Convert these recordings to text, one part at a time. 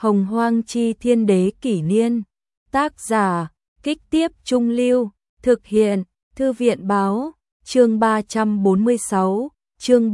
Hồng Hoang Chi Thiên Đế Kỷ Niên. Tác giả, Kích Tiếp Trung Lưu. Thực hiện, Thư viện Báo. Chương 346, chương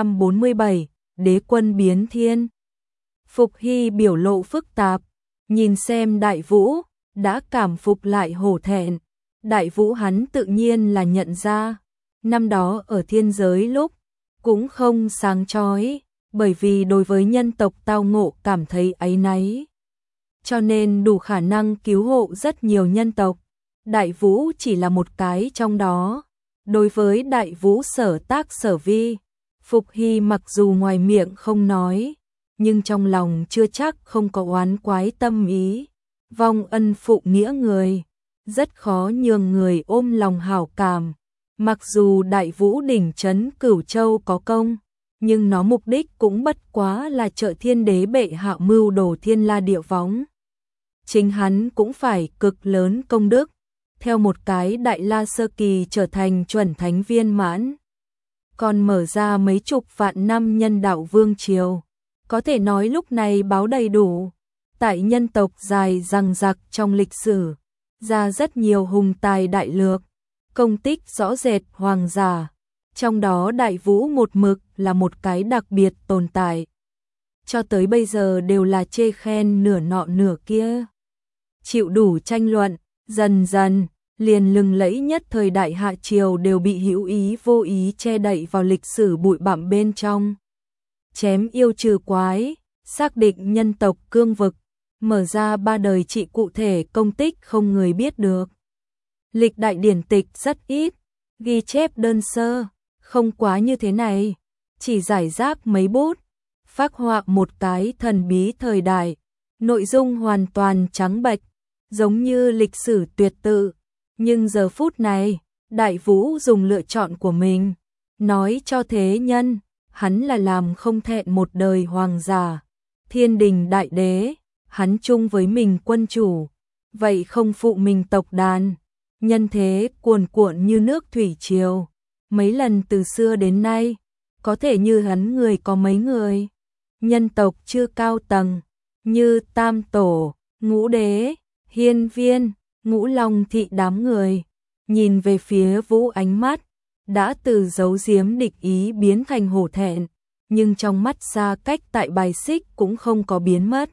347, Đế quân biến thiên. Phục Hy biểu lộ phức tạp, nhìn xem Đại Vũ, đã cảm phục lại hổ thẹn. Đại Vũ hắn tự nhiên là nhận ra, năm đó ở thiên giới lúc, cũng không sáng chói, bởi vì đối với nhân tộc tao ngộ cảm thấy áy náy. Cho nên đủ khả năng cứu hộ rất nhiều nhân tộc, Đại Vũ chỉ là một cái trong đó. Đối với Đại Vũ sở tác sở vi, Phục Hy mặc dù ngoài miệng không nói, nhưng trong lòng chưa chắc không có oán quái tâm ý. Vong ân phụ nghĩa người, rất khó nhường người ôm lòng hảo cảm. Mặc dù Đại Vũ đỉnh trấn Cửu Châu có công, nhưng nó mục đích cũng bất quá là trợ thiên đế bệ hạ mưu đồ thiên la địa võng. Chính hắn cũng phải cực lớn công đức, theo một cái Đại La sơ kỳ trở thành chuẩn thánh viên mãn. Còn mở ra mấy chục vạn năm nhân đạo vương triều, có thể nói lúc này báo đầy đủ. Tại nhân tộc dài dằng dặc trong lịch sử, ra rất nhiều hùng tài đại lược, công tích rõ rệt hoàng giả. Trong đó Đại Vũ một mực là một cái đặc biệt tồn tại. Cho tới bây giờ đều là chê khen nửa nọ nửa kia. Chịu đủ tranh luận, dần dần, liền lừng lẫy nhất thời đại hạ triều đều bị hữu ý vô ý che đậy vào lịch sử bụi bặm bên trong. Chém yêu trừ quái, xác định nhân tộc cương vực, mở ra 3 đời trị cụ thể công tích không người biết được. Lịch đại điển tịch rất ít, ghi chép đơn sơ, không quá như thế này, chỉ giải rác mấy bút, phác họa một cái thần bí thời đại, nội dung hoàn toàn trắng bệch, giống như lịch sử tuyệt tự. Nhưng giờ phút này, Đại Vũ dùng lựa chọn của mình, nói cho thế nhân, hắn là làm không thẹn một đời hoàng giả, thiên đình đại đế, hắn chung với mình quân chủ, vậy không phụ mình tộc đàn. Nhân thế cuồn cuộn như nước thủy triều, mấy lần từ xưa đến nay, có thể như hắn người có mấy người. Nhân tộc chưa cao tầng, như Tam Tổ, Ngũ Đế, Hiên Viên, Ngũ Long thị đám người, nhìn về phía Vũ ánh mắt, đã từ giấu giếm địch ý biến thành hổ thẹn, nhưng trong mắt xa cách tại bài xích cũng không có biến mất.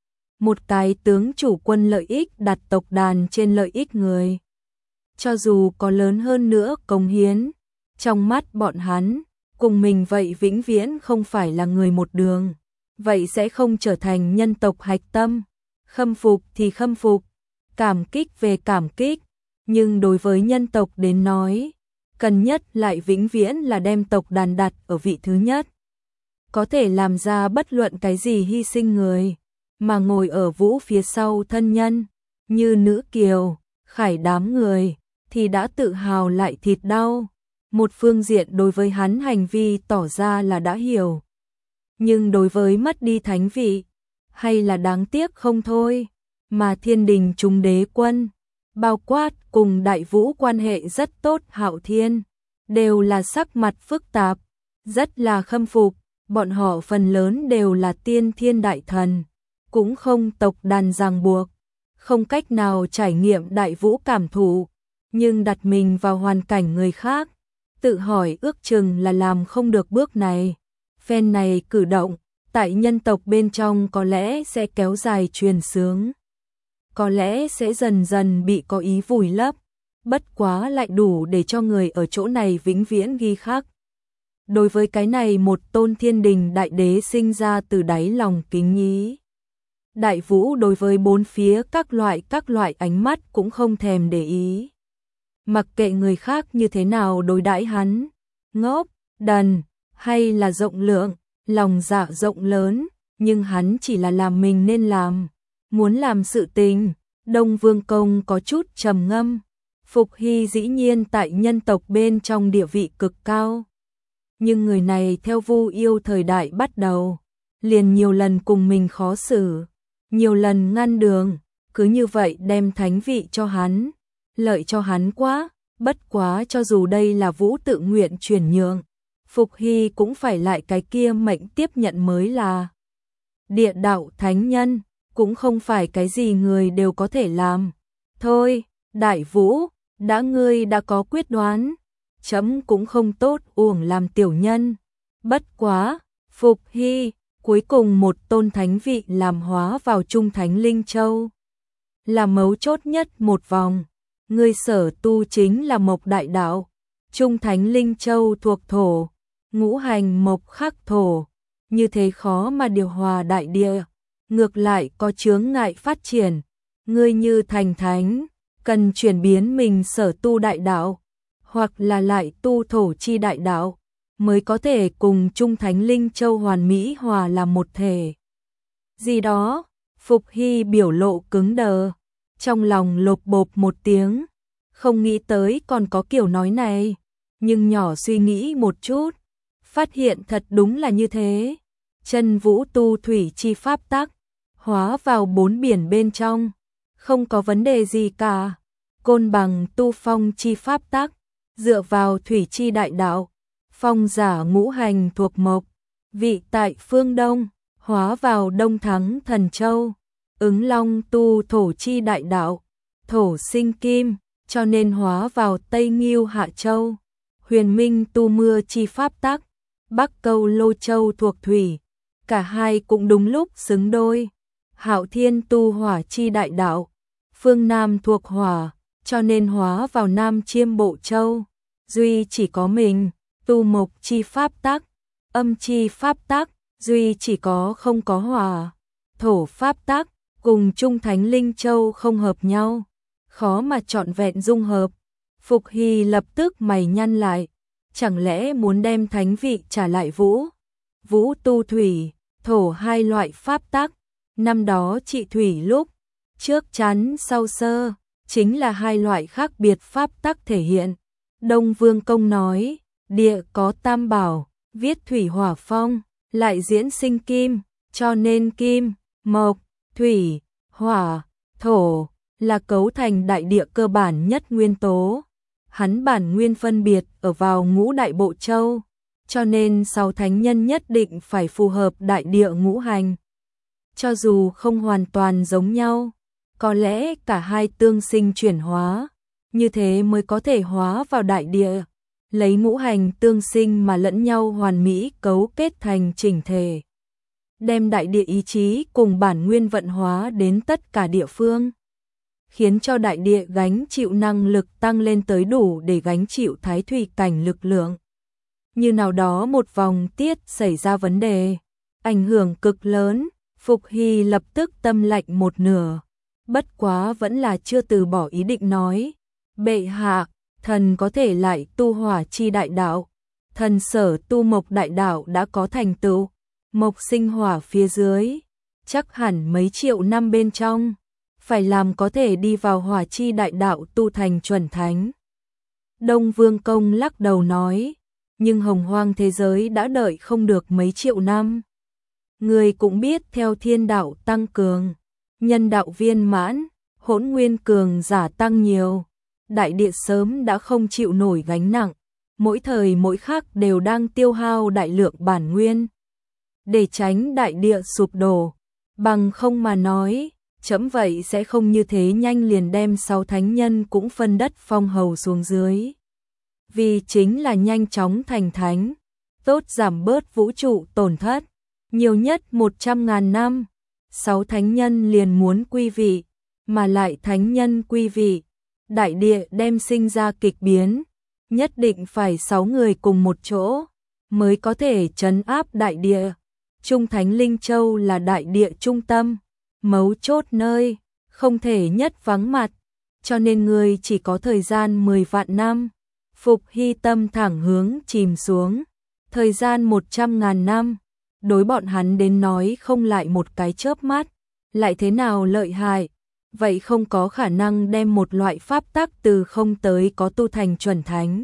Một cái tướng chủ quân lợi ích đặt tộc đàn trên lợi ích người. Cho dù có lớn hơn nữa cống hiến, trong mắt bọn hắn, cùng mình vậy vĩnh viễn không phải là người một đường, vậy sẽ không trở thành nhân tộc hạch tâm. Khâm phục thì khâm phục, cảm kích về cảm kích, nhưng đối với nhân tộc đến nói, cần nhất lại vĩnh viễn là đem tộc đàn đặt ở vị thứ nhất. Có thể làm ra bất luận cái gì hy sinh người, mà ngồi ở Vũ phía sau thân nhân, như Nữ Kiều, Khải đám người, thì đã tự hào lại thịt đau. Một phương diện đối với hắn hành vi tỏ ra là đã hiểu, nhưng đối với mất đi thánh vị, hay là đáng tiếc không thôi. Mà thiên đình chúng đế quân, bao quát cùng Đại Vũ quan hệ rất tốt Hạo Thiên, đều là sắc mặt phức tạp, rất là khâm phục. Bọn họ phần lớn đều là tiên thiên đại thần, cũng không tộc đàn ràng buộc, không cách nào trải nghiệm Đại Vũ cảm thụ, nhưng đặt mình vào hoàn cảnh người khác, tự hỏi ước chừng là làm không được bước này. Phen này cử động, tại nhân tộc bên trong có lẽ sẽ kéo dài truyền xướng, có lẽ sẽ dần dần bị có ý vùi lấp, bất quá lại đủ để cho người ở chỗ này vĩnh viễn ghi khắc. Đối với cái này một tôn thiên đình đại đế sinh ra từ đáy lòng kính ý. Đại Vũ đối với bốn phía các loại ánh mắt cũng không thèm để ý. Mặc kệ người khác như thế nào đối đãi hắn, ngốc, đần, hay là rộng lượng, lòng dạ rộng lớn, nhưng hắn chỉ là làm mình nên làm, muốn làm sự tình. Đông Vương Công có chút trầm ngâm. Phục Hy dĩ nhiên tại nhân tộc bên trong địa vị cực cao. Nhưng người này theo Vu Yêu thời đại bắt đầu, liền nhiều lần cùng mình khó xử, nhiều lần ngăn đường, cứ như vậy đem thánh vị cho hắn, lợi cho hắn quá. Bất quá cho dù đây là Vũ tự nguyện chuyển nhượng, Phục Hy cũng phải lại cái kia mệnh tiếp nhận mới là địa đạo thánh nhân. cũng không phải cái gì người đều có thể làm. Thôi, Đại Vũ, ngươi đã có quyết đoán, chấm cũng không tốt uổng làm tiểu nhân. Bất quá, Phục Hy, cuối cùng một tôn thánh vị làm hóa vào Trung Thánh Linh Châu. Là mấu chốt nhất một vòng, ngươi sở tu chính là mộc đại đạo, Trung Thánh Linh Châu thuộc thổ, ngũ hành mộc khắc thổ, như thế khó mà điều hòa đại địa, ngược lại có chướng ngại phát triển. Ngươi như thành thánh, cần chuyển biến mình sở tu đại đạo, hoặc là lại tu thổ chi đại đạo, mới có thể cùng Trung Thánh Linh Châu hoàn mỹ hòa làm một thể. Gì đó, Phục Hy biểu lộ cứng đờ, trong lòng lộp bộp một tiếng, không nghĩ tới còn có kiểu nói này, nhưng nhỏ suy nghĩ một chút, phát hiện thật đúng là như thế. Chân vũ tu thủy chi pháp tắc, hóa vào 4 biển bên trong, không có vấn đề gì cả. Côn Bằng tu phong chi pháp tắc, dựa vào thủy chi đại đạo, phong giả ngũ hành thuộc mộc, vị tại phương Đông, hóa vào Đông Thắng Thần Châu. Ứng Long tu thổ chi đại đạo, thổ sinh kim, cho nên hóa vào Tây Ngưu Hạ Châu. Huyền Minh tu mưa chi pháp tắc, Bắc Câu Lô Châu thuộc thủy, cả hai cũng đúng lúc xứng đôi. Hạo Thiên tu hỏa chi đại đạo, phương Nam thuộc hỏa, cho nên hóa vào Nam Chiêm Bộ Châu. Duy chỉ có mình tu mộc chi pháp tắc, âm chi pháp tắc, duy chỉ có không có hỏa, thổ pháp tắc, cùng Trung Thánh Linh Châu không hợp nhau, khó mà trọn vẹn dung hợp. Phục Hy lập tức mày nhăn lại, chẳng lẽ muốn đem thánh vị trả lại Vũ? Vũ tu thủy, thổ hai loại pháp tắc, năm đó trị thủy lúc trước chắn sau sơ, chính là hai loại khác biệt pháp tắc thể hiện. Đông Vương Công nói, địa có tam bảo, viết thủy hỏa phong, lại diễn sinh kim, cho nên kim, mộc, thủy, hỏa, thổ là cấu thành đại địa cơ bản nhất nguyên tố. Hắn bản nguyên phân biệt ở vào ngũ đại bộ châu, cho nên 6 thánh nhân nhất định phải phù hợp đại địa ngũ hành. Cho dù không hoàn toàn giống nhau, có lẽ cả hai tương sinh chuyển hóa, như thế mới có thể hóa vào đại địa, lấy ngũ hành tương sinh mà lẫn nhau hoàn mỹ cấu kết thành chỉnh thể. Đem đại địa ý chí cùng bản nguyên vận hóa đến tất cả địa phương, khiến cho đại địa gánh chịu năng lực tăng lên tới đủ để gánh chịu thái thủy cảnh lực lượng. Như nào đó một vòng tiết xảy ra vấn đề, ảnh hưởng cực lớn, Phục Hy lập tức tâm lạnh một nửa, bất quá vẫn là chưa từ bỏ ý định nói, bệ hạ, thần có thể lại tu hỏa chi đại đạo, thần sở tu mộc đại đạo đã có thành tựu, mộc sinh hỏa phía dưới, chắc hẳn mấy triệu năm bên trong, phải làm có thể đi vào hỏa chi đại đạo tu thành chuẩn thánh. Đông Vương Công lắc đầu nói, nhưng hồng hoang thế giới đã đợi không được mấy triệu năm. Người cũng biết theo thiên đạo tăng cường, nhân đạo viên mãn, hỗn nguyên cường giả tăng nhiều, đại địa sớm đã không chịu nổi gánh nặng, mỗi thời mỗi khắc đều đang tiêu hao đại lượng bản nguyên. Để tránh đại địa sụp đổ, bằng không mà nói, chấm vậy sẽ không như thế nhanh liền đem 6 thánh nhân cũng phân đất phong hầu xuống dưới. Vì chính là nhanh chóng thành thánh, tốt giảm bớt vũ trụ tổn thất, nhiều nhất 100.000 năm, 6 thánh nhân liền muốn quy vị, mà lại thánh nhân quy vị, đại địa đem sinh ra kịch biến, nhất định phải 6 người cùng một chỗ, mới có thể trấn áp đại địa. Trung Thánh Linh Châu là đại địa trung tâm, mấu chốt nơi, không thể nhất vắng mặt, cho nên người chỉ có thời gian 10 vạn năm. Phục Hy tâm thẳng hướng chìm xuống, thời gian 100.000 năm, đối bọn hắn đến nói không lại một cái chớp mắt, lại thế nào lợi hại, vậy không có khả năng đem một loại pháp tắc từ không tới có tu thành chuẩn thánh.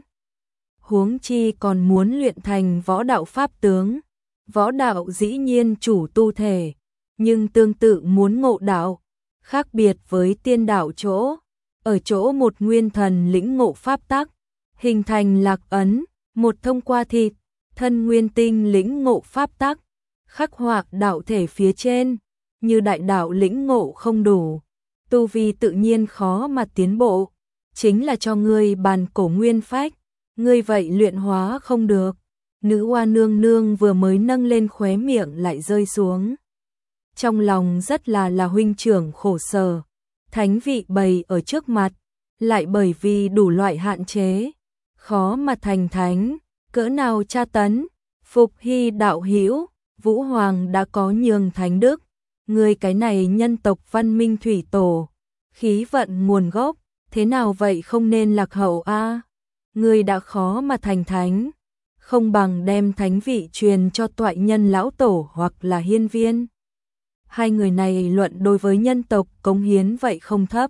Huống chi còn muốn luyện thành võ đạo pháp tướng, võ đạo dĩ nhiên chủ tu thể, nhưng tương tự muốn ngộ đạo, khác biệt với tiên đạo chỗ, ở chỗ một nguyên thần lĩnh ngộ pháp tắc, hình thành lạc ấn, một thông qua thịt, thân nguyên tinh lĩnh ngộ pháp tắc, khắc họa đạo thể phía trên, như đại đạo lĩnh ngộ không đủ, tu vi tự nhiên khó mà tiến bộ, chính là cho ngươi bàn cổ nguyên phách, ngươi vậy luyện hóa không được. Nữ oa nương nương vừa mới nâng lên khóe miệng lại rơi xuống. Trong lòng rất là huynh trưởng khổ sở, thánh vị bày ở trước mặt, lại bởi vì đủ loại hạn chế, khó mà thành thánh, cỡ nào tra tấn. Phục Hy đạo hữu, Vũ Hoàng đã có nhường thánh đức, người cái này nhân tộc văn minh thủy tổ, khí vận nguồn gốc, thế nào vậy không nên lạc hậu a? Người đã khó mà thành thánh, không bằng đem thánh vị truyền cho toại nhân lão tổ hoặc là hiên viên. Hai người này luận đối với nhân tộc cống hiến vậy không thấp,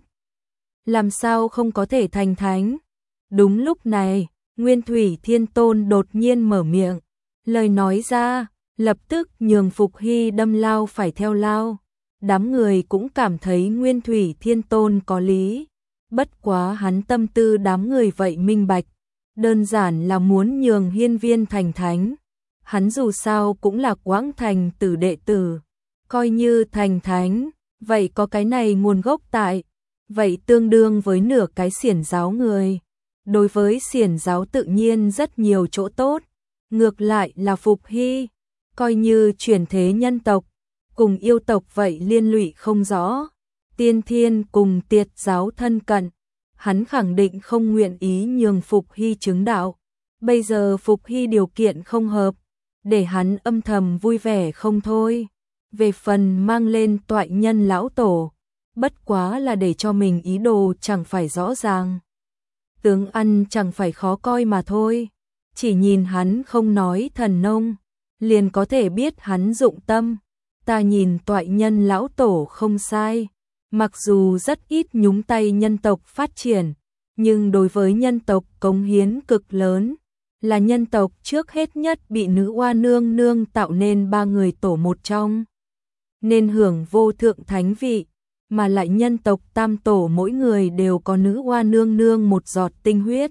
làm sao không có thể thành thánh. Đúng lúc này, Nguyên Thủy Thiên Tôn đột nhiên mở miệng, lời nói ra, lập tức nhường Phục Hy đâm lao phải theo lao. Đám người cũng cảm thấy Nguyên Thủy Thiên Tôn có lý, bất quá hắn tâm tư đám người vậy minh bạch, đơn giản là muốn nhường hiên viên thành thánh. Hắn dù sao cũng là Quãng Thành Tử đệ tử, coi như thành thánh, vậy có cái này nguồn gốc tại, vậy tương đương với nửa cái xiển giáo người. Đối với xiển giáo tự nhiên rất nhiều chỗ tốt, ngược lại là Phục Hy, coi như chuyển thế nhân tộc, cùng yêu tộc vậy liên lụy không rõ, tiên thiên cùng tiệt giáo thân cận, hắn khẳng định không nguyện ý nhường Phục Hy chứng đạo. Bây giờ Phục Hy điều kiện không hợp, để hắn âm thầm vui vẻ không thôi. Về phần mang lên toại nhân lão tổ, bất quá là để cho mình ý đồ chẳng phải rõ ràng, tướng ăn chẳng phải khó coi mà thôi. Chỉ nhìn hắn không nói thần nông, liền có thể biết hắn dụng tâm. Ta nhìn toại nhân lão tổ không sai, mặc dù rất ít nhúng tay nhân tộc phát triển, nhưng đối với nhân tộc cống hiến cực lớn, là nhân tộc trước hết nhất bị nữ oa nương nương tạo nên ba người tổ một trong, nên hưởng vô thượng thánh vị, mà lại nhân tộc tam tổ mỗi người đều có nữ oa nương nương một giọt tinh huyết,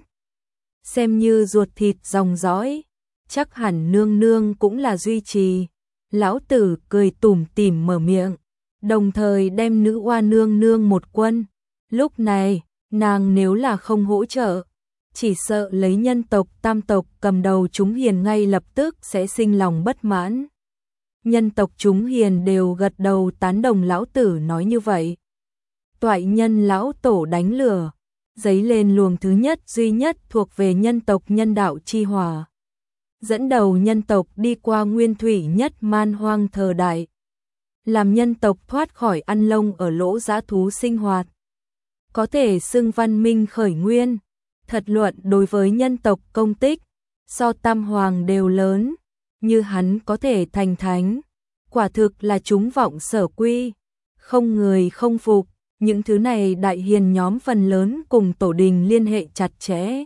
xem như ruột thịt dòng dõi, chắc hẳn nương nương cũng là duy trì. Lão tử cười tủm tỉm mở miệng, đồng thời đem nữ oa nương nương một quân. Lúc này, nàng nếu là không hỗ trợ, chỉ sợ lấy nhân tộc tam tộc cầm đầu chúng hiền ngay lập tức sẽ sinh lòng bất mãn. Nhân tộc chúng hiền đều gật đầu tán đồng lão tử nói như vậy. Toại nhân lão tổ đánh lửa, dấy lên luồng thứ nhất duy nhất thuộc về nhân tộc nhân đạo chi hỏa, dẫn đầu nhân tộc đi qua nguyên thủy nhất man hoang thời đại, làm nhân tộc thoát khỏi ăn lông ở lỗ dã thú sinh hoạt, có thể xưng văn minh khởi nguyên. Thật luận đối với nhân tộc công tích, so tam hoàng đều lớn, như hắn có thể thành thánh, quả thực là chúng vọng sở quy, không người không phục. Những thứ này đại hiền nhóm phần lớn cùng tổ đình liên hệ chặt chẽ,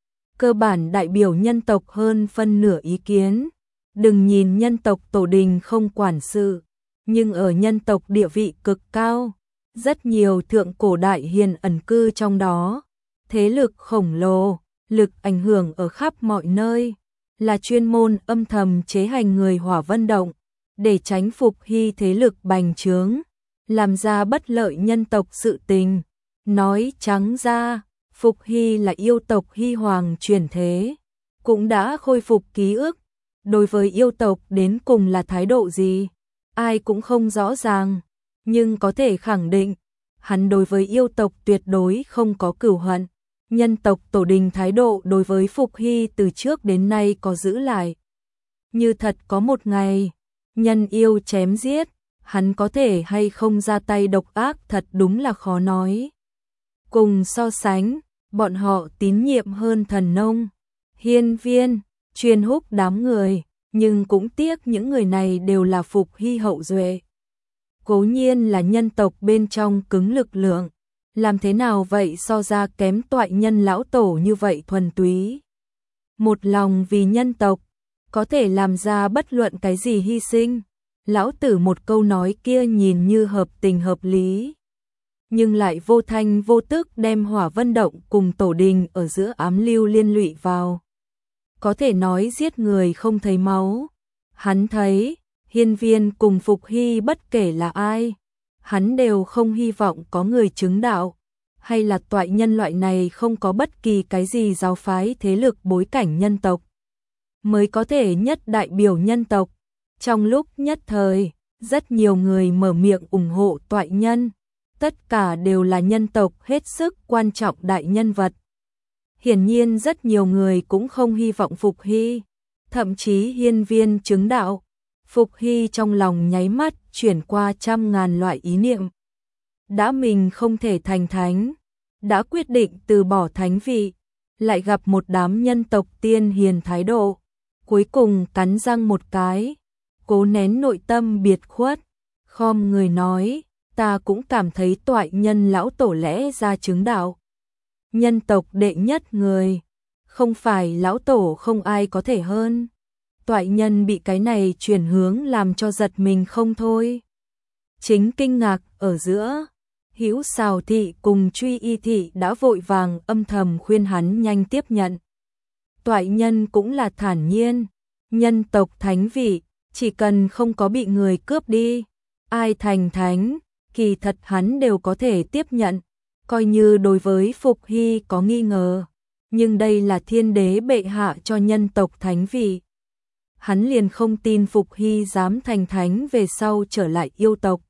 cơ bản đại biểu nhân tộc hơn phân nửa ý kiến. Đừng nhìn nhân tộc tổ đình không quản sự, nhưng ở nhân tộc địa vị cực cao, rất nhiều thượng cổ đại hiền ẩn cư trong đó, thế lực khổng lồ, lực ảnh hưởng ở khắp mọi nơi, là chuyên môn âm thầm chế hành người Hỏa Vân Động, để tránh Phục Hy thế lực bành trướng, làm ra bất lợi nhân tộc sự tình. Nói trắng ra, Phục Hy là yêu tộc Hy Hoàng chuyển thế, cũng đã khôi phục ký ức. Đối với yêu tộc đến cùng là thái độ gì, ai cũng không rõ ràng, nhưng có thể khẳng định, hắn đối với yêu tộc tuyệt đối không có cửu hận. Nhân tộc tổ đình thái độ đối với Phục Hy từ trước đến nay có giữ lại. Như thật có một ngày, nhân yêu chém giết, hắn có thể hay không ra tay độc ác thật đúng là khó nói. Cùng so sánh, bọn họ tín nhiệm hơn thần nông, hiên viên, Chuyên Húc đám người, nhưng cũng tiếc những người này đều là Phục Hy hậu duệ. Cố nhiên là nhân tộc bên trong cứng lực lượng, làm thế nào vậy so ra kém toại nhân lão tổ như vậy thuần túy. Một lòng vì nhân tộc, có thể làm ra bất luận cái gì hy sinh. Lão tử một câu nói kia nhìn như hợp tình hợp lý, nhưng lại vô thanh vô tức đem Hỏa Vân Động cùng tổ đình ở giữa ám lưu liên lụy vào. Có thể nói giết người không thấy máu, hắn thấy, Hiên Viên cùng Phục Hy bất kể là ai, hắn đều không hy vọng có người chứng đạo, hay là toại nhân loại này không có bất kỳ cái gì giáo phái thế lực bối cảnh nhân tộc, mới có thể nhất đại biểu nhân tộc. Trong lúc nhất thời, rất nhiều người mở miệng ủng hộ toại nhân, tất cả đều là nhân tộc hết sức quan trọng đại nhân vật. Hiển nhiên rất nhiều người cũng không hy vọng Phục Hy, thậm chí Hiên Viên chứng đạo. Phục Hy trong lòng nháy mắt chuyển qua trăm ngàn loại ý niệm. Đã mình không thể thành thánh, đã quyết định từ bỏ thánh vị, lại gặp một đám nhân tộc tiên hiền thái độ, cuối cùng cắn răng một cái, cố nén nội tâm biệt khuất, khom người nói, ta cũng cảm thấy toại nhân lão tổ lẽ ra chứng đạo. Nhân tộc đệ nhất người, không phải lão tổ không ai có thể hơn. Toại nhân bị cái này chuyển hướng làm cho giật mình không thôi. Chính kinh ngạc ở giữa, Hữu Sào thị cùng Truy Y thị đã vội vàng âm thầm khuyên hắn nhanh tiếp nhận. Toại nhân cũng là thản nhiên, nhân tộc thánh vị, chỉ cần không có bị người cướp đi, ai thành thánh, kỳ thật hắn đều có thể tiếp nhận, coi như đối với Phục Hy có nghi ngờ, nhưng đây là thiên đế bệ hạ cho nhân tộc thánh vị. Hắn liền không tin Phục Hy dám thành thánh về sau trở lại yêu tộc.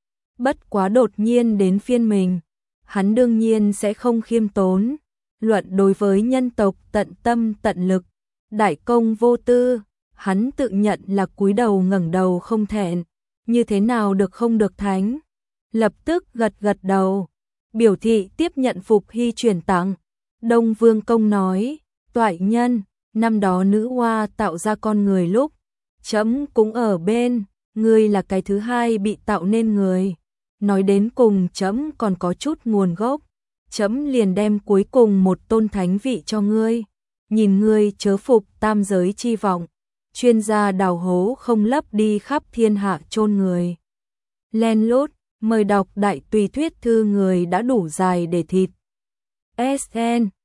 Bất quá đột nhiên đến phiên mình, hắn đương nhiên sẽ không khiêm tốn, luận đối với nhân tộc tận tâm tận lực, đại công vô tư, hắn tự nhận là cúi đầu ngẩng đầu không thẹn, như thế nào được không được thánh. Lập tức gật gật đầu, biểu thị tiếp nhận Phục Hy chuyển tặng. Đông Vương Công nói, toại nhân, năm đó nữ hoa tạo ra con người lúc, trẫm cũng ở bên, ngươi là cái thứ hai bị tạo nên người. Nói đến cùng trẫm còn có chút nguồn gốc, trẫm liền đem cuối cùng một tôn thánh vị cho ngươi, nhìn ngươi chớ phục tam giới chi vọng, chuyên gia đào hố không lấp đi khắp thiên hạ chôn người. Len lút, mời đọc đại tùy thuyết thư người đã đủ dài để thịt. SN